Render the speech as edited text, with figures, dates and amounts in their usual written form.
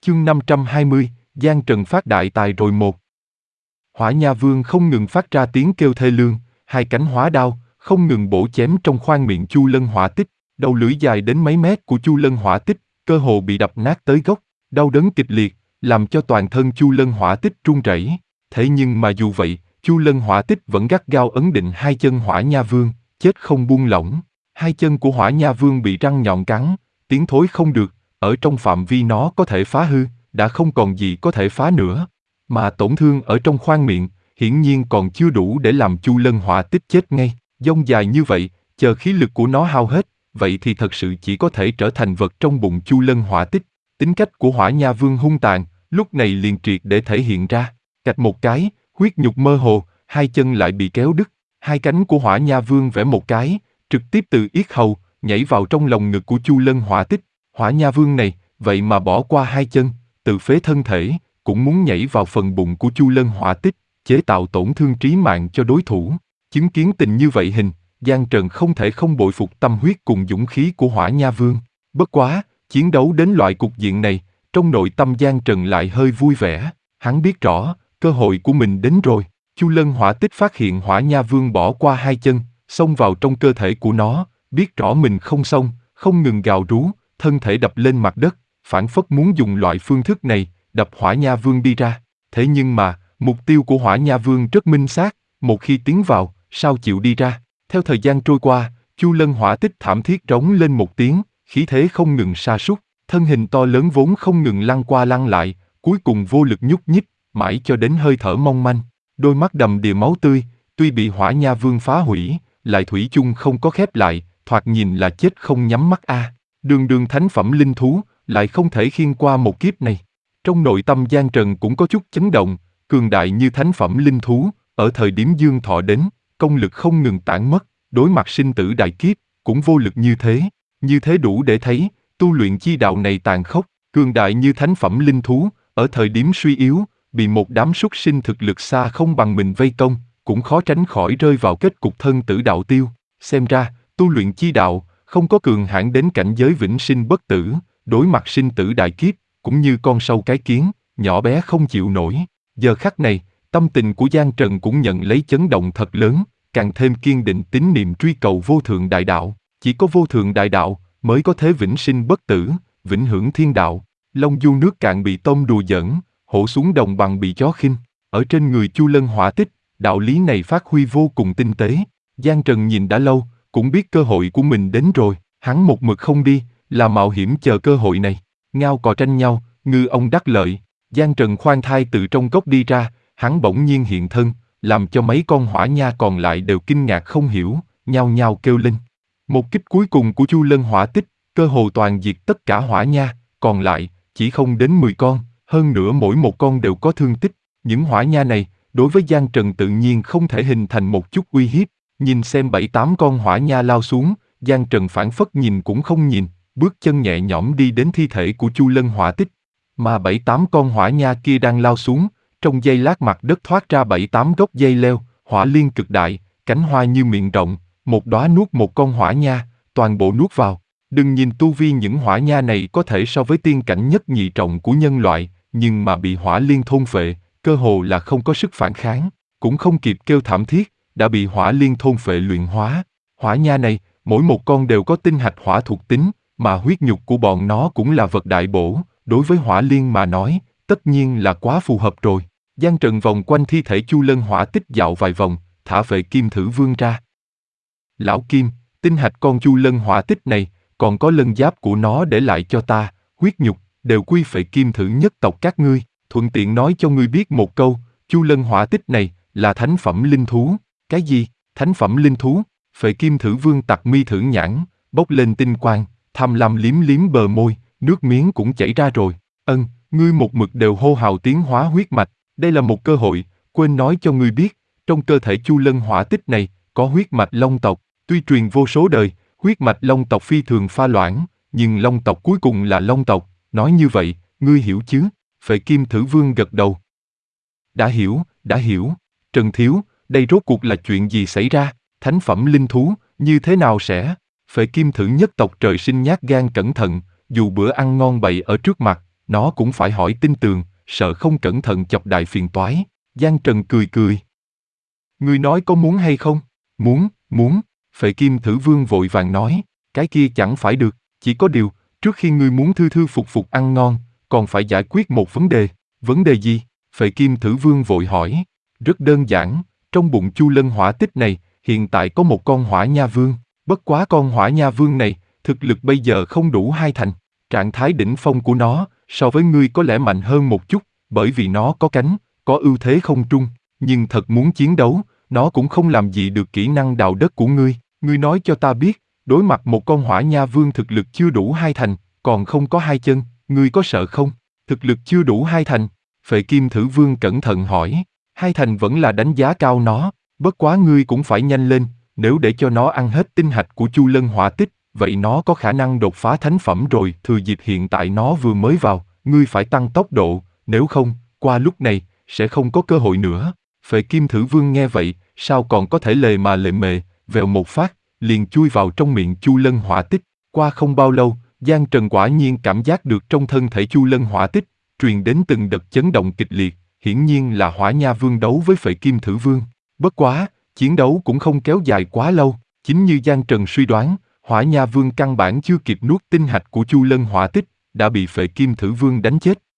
Chương 520, Giang Trần phát đại tài rồi một. Hỏa Nha Vương không ngừng phát ra tiếng kêu thê lương, hai cánh hóa đao, không ngừng bổ chém trong khoang miệng Chu Lân Hỏa Tích, đầu lưỡi dài đến mấy mét của Chu Lân Hỏa Tích, cơ hồ bị đập nát tới gốc, đau đớn kịch liệt, làm cho toàn thân Chu Lân Hỏa Tích run rẩy. Thế nhưng mà dù vậy, Chu Lân Hỏa Tích vẫn gắt gao ấn định hai chân Hỏa Nha Vương, chết không buông lỏng. Hai chân của Hỏa Nha Vương bị răng nhọn cắn, tiến thối không được, ở trong phạm vi nó có thể phá hư, đã không còn gì có thể phá nữa. Mà tổn thương ở trong khoang miệng, hiển nhiên còn chưa đủ để làm Chu Lân Hỏa Tích chết ngay. Dông dài như vậy, chờ khí lực của nó hao hết, vậy thì thật sự chỉ có thể trở thành vật trong bụng Chu Lân Hỏa Tích. Tính cách của Hỏa Nha Vương hung tàn, lúc này liền triệt để thể hiện ra. Cạch một cái, huyết nhục mơ hồ, hai chân lại bị kéo đứt. Hai cánh của Hỏa Nha Vương vẽ một cái, trực tiếp từ yết hầu, nhảy vào trong lồng ngực của Chu Lân Hỏa Tích. Hỏa Nha Vương này, vậy mà bỏ qua hai chân, tự phế thân thể, cũng muốn nhảy vào phần bụng của Chu Lân Hỏa Tích, chế tạo tổn thương trí mạng cho đối thủ. Chứng kiến tình như vậy hình, Giang Trần không thể không bội phục tâm huyết cùng dũng khí của Hỏa Nha Vương. Bất quá, chiến đấu đến loại cục diện này, trong nội tâm Giang Trần lại hơi vui vẻ. Hắn biết rõ, cơ hội của mình đến rồi. Chu Lân Hỏa Tích phát hiện Hỏa Nha Vương bỏ qua hai chân, xông vào trong cơ thể của nó, biết rõ mình không xong, không ngừng gào rú, thân thể đập lên mặt đất, phảng phất muốn dùng loại phương thức này, đập Hỏa Nha Vương đi ra. Thế nhưng mà, mục tiêu của Hỏa Nha Vương rất minh xác, một khi tiến vào, sao chịu đi ra. Theo thời gian trôi qua, Chu Lân Hỏa Tích thảm thiết rống lên một tiếng, khí thế không ngừng sa sút, thân hình to lớn vốn không ngừng lăn qua lăn lại, cuối cùng vô lực nhúc nhích, mãi cho đến hơi thở mong manh. Đôi mắt đầm đìa máu tươi, tuy bị Hỏa Nha Vương phá hủy, lại thủy chung không có khép lại, thoạt nhìn là chết không nhắm mắt a. Đường đường thánh phẩm linh thú, lại không thể khiêng qua một kiếp này. Trong nội tâm Giang Trần cũng có chút chấn động, cường đại như thánh phẩm linh thú, ở thời điểm dương thọ đến, công lực không ngừng tản mất, đối mặt sinh tử đại kiếp, cũng vô lực như thế đủ để thấy, tu luyện chi đạo này tàn khốc, cường đại như thánh phẩm linh thú, ở thời điểm suy yếu, bị một đám súc sinh thực lực xa không bằng mình vây công, cũng khó tránh khỏi rơi vào kết cục thân tử đạo tiêu. Xem ra, tu luyện chi đạo, không có cường hãn đến cảnh giới vĩnh sinh bất tử, đối mặt sinh tử đại kiếp, cũng như con sâu cái kiến, nhỏ bé không chịu nổi. Giờ khắc này, tâm tình của Giang Trần cũng nhận lấy chấn động thật lớn, càng thêm kiên định tín niệm truy cầu vô thượng đại đạo. Chỉ có vô thượng đại đạo, mới có thể vĩnh sinh bất tử, vĩnh hưởng thiên đạo. Long du nước cạn bị tôm đùa giỡn, hổ xuống đồng bằng bị chó khinh. Ở trên người Chu Lân Hỏa Tích, đạo lý này phát huy vô cùng tinh tế. Giang Trần nhìn đã lâu, cũng biết cơ hội của mình đến rồi. Hắn một mực không đi, là mạo hiểm chờ cơ hội này. Ngao cò tranh nhau, ngư ông đắc lợi. Giang Trần khoan thai từ trong cốc đi ra, hắn bỗng nhiên hiện thân, làm cho mấy con hỏa nha còn lại đều kinh ngạc không hiểu, nhao nhao kêu lên. Một kích cuối cùng của Chu Lân Hỏa Tích, cơ hồ toàn diệt tất cả hỏa nha, còn lại, chỉ không đến 10 con, hơn nữa mỗi một con đều có thương tích. Những hỏa nha này, đối với Giang Trần tự nhiên không thể hình thành một chút uy hiếp. Nhìn xem 7-8 con hỏa nha lao xuống, Giang Trần phảng phất nhìn cũng không nhìn, bước chân nhẹ nhõm đi đến thi thể của Chu Lân Hỏa Tích. Mà 7-8 con hỏa nha kia đang lao xuống, trong giây lát mặt đất thoát ra 7-8 gốc dây leo, hỏa liên cực đại, cánh hoa như miệng rộng, một đóa nuốt một con hỏa nha, toàn bộ nuốt vào. Đừng nhìn tu vi những hỏa nha này có thể so với tiên cảnh nhất nhị trọng của nhân loại, nhưng mà bị hỏa liên thôn phệ, cơ hồ là không có sức phản kháng, cũng không kịp kêu thảm thiết, đã bị hỏa liên thôn phệ luyện hóa. Hỏa nha này, mỗi một con đều có tinh hạch hỏa thuộc tính, mà huyết nhục của bọn nó cũng là vật đại bổ, đối với hỏa liên mà nói, tất nhiên là quá phù hợp rồi. Giang Trần vòng quanh thi thể Chu Lân Hỏa Tích dạo vài vòng, thả Phệ Kim Thử Vương ra. Lão Kim, tinh hạch con Chu Lân Hỏa Tích này, còn có lân giáp của nó để lại cho ta, huyết nhục, đều quy Phệ Kim Thử nhất tộc các ngươi, thuận tiện nói cho ngươi biết một câu, Chu Lân Hỏa Tích này, là thánh phẩm linh thú. Cái gì? Thánh phẩm linh thú? Phệ Kim Thử Vương tặc mi thử nhãn, bốc lên tinh quang, tham lam liếm liếm bờ môi, nước miếng cũng chảy ra rồi. Ngươi một mực đều hô hào tiến hóa huyết mạch, đây là một cơ hội, quên nói cho ngươi biết, trong cơ thể Chu Lân Hỏa Tích này, có huyết mạch Long tộc, tuy truyền vô số đời, huyết mạch Long tộc phi thường pha loãng, nhưng Long tộc cuối cùng là Long tộc, nói như vậy, ngươi hiểu chứ? Phệ Kim Thử Vương gật đầu. Đã hiểu, Trần Thiếu, đây rốt cuộc là chuyện gì xảy ra, thánh phẩm linh thú, như thế nào sẽ? Phệ Kim Thử nhất tộc trời sinh nhát gan cẩn thận, dù bữa ăn ngon bậy ở trước mặt, nó cũng phải hỏi tin tường, sợ không cẩn thận chọc đại phiền toái. Giang Trần cười cười. Ngươi nói có muốn hay không? Muốn. Phệ Kim Thử Vương vội vàng nói, cái kia chẳng phải được, chỉ có điều, trước khi ngươi muốn thư thư phục phục ăn ngon, còn phải giải quyết một vấn đề. Vấn đề gì? Phệ Kim Thử Vương vội hỏi. Rất đơn giản, trong bụng Chu Lân hỏa tích này, hiện tại có một con hỏa nha vương, bất quá con hỏa nha vương này, thực lực bây giờ không đủ 2 thành, trạng thái đỉnh phong của nó, so với ngươi có lẽ mạnh hơn một chút, bởi vì nó có cánh, có ưu thế không trung, nhưng thật muốn chiến đấu, nó cũng không làm gì được kỹ năng đào đất của ngươi. Ngươi nói cho ta biết, đối mặt một con hỏa nha vương thực lực chưa đủ 2 thành, còn không có 2 chân, ngươi có sợ không? Thực lực chưa đủ 2 thành. Phệ Kim Thử Vương cẩn thận hỏi, 2 thành vẫn là đánh giá cao nó, bất quá ngươi cũng phải nhanh lên, nếu để cho nó ăn hết tinh hạch của Chu Lân hỏa tích, vậy nó có khả năng đột phá thánh phẩm rồi. Thừa dịp hiện tại nó vừa mới vào, ngươi phải tăng tốc độ, nếu không, qua lúc này, sẽ không có cơ hội nữa. Phệ Kim Thử Vương nghe vậy, sao còn có thể lề mà lề mề, vèo một phát, liền chui vào trong miệng Chu Lân hỏa tích. Qua không bao lâu, Giang Trần quả nhiên cảm giác được trong thân thể Chu Lân hỏa tích, truyền đến từng đợt chấn động kịch liệt, hiển nhiên là Hỏa Nha Vương đấu với Phệ Kim Thử Vương. Bất quá, chiến đấu cũng không kéo dài quá lâu, chính như Giang Trần suy đoán, Hỏa Nha Vương căn bản chưa kịp nuốt tinh hạch của Chu Lân hỏa tích, đã bị Phệ Kim Thử Vương đánh chết.